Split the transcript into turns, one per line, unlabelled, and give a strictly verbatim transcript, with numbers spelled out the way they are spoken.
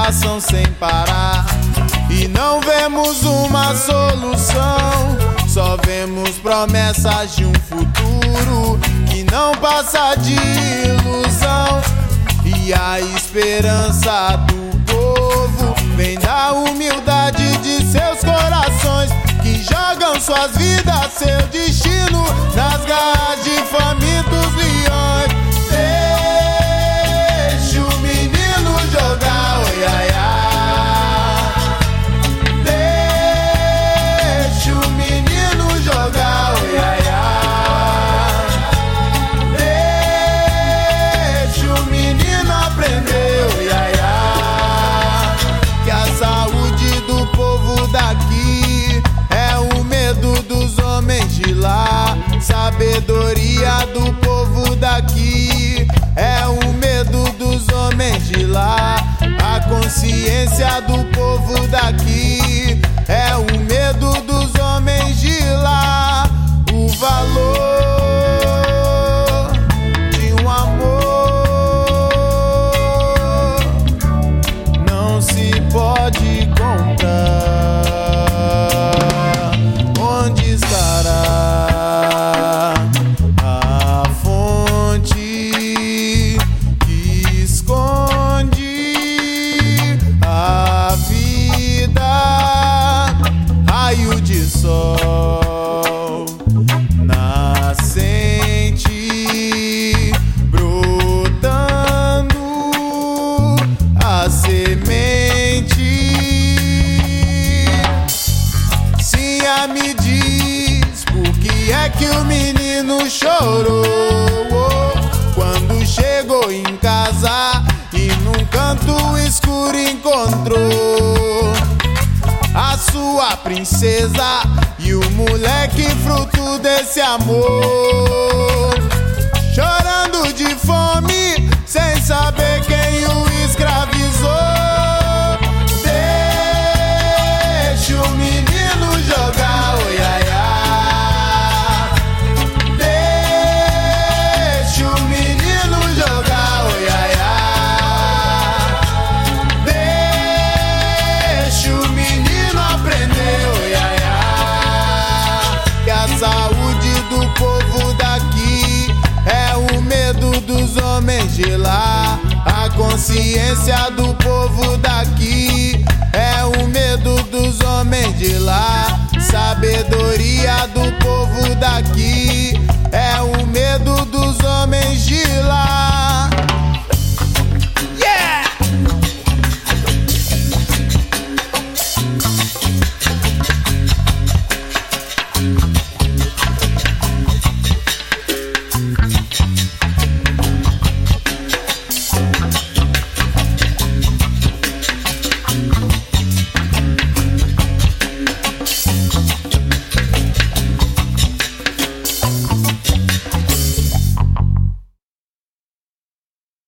passam sem parar e não vemos uma solução. Só vemos promessas de um futuro que não passa de ilusão. E a esperança do povo vem da humildade de seus corações, que jogam suas vidas, seu destino nas garras de famintos leões. Deixa o menino jogar, oi, ai, ai. Deixa o menino jogar, oi, ai, ai. Deixa o menino aprender, oi, ai, ai. Que a saúde do povo daqui é o medo dos homens de lá. Sabedoria do povo daqui é o medo dos homens de lá. A consciência do povo daqui é o medo dos homens de lá. O valor de um amor não se pode comprar. Onde estará a fonte que esconde a vida? Raio de sol nascente, brotando a semente. Sim, me diz por que é que o menino chorou quando chegou em casa e num canto escuro encontrou a sua princesa e o moleque fruto desse amor, chorando de fome sem saber quem o escravizou. Deixa o menino jogar, oi, ai, ai. Deixa o menino jogar, oi, ai, ai. Deixa o menino aprender, oi, ai, ai. Que a saúde do povo daqui é o medo dos homens de lá. A consciência do povo daqui é o medo dos homens de lá. Sabedoria do povo daqui é o medo dos homens de lá.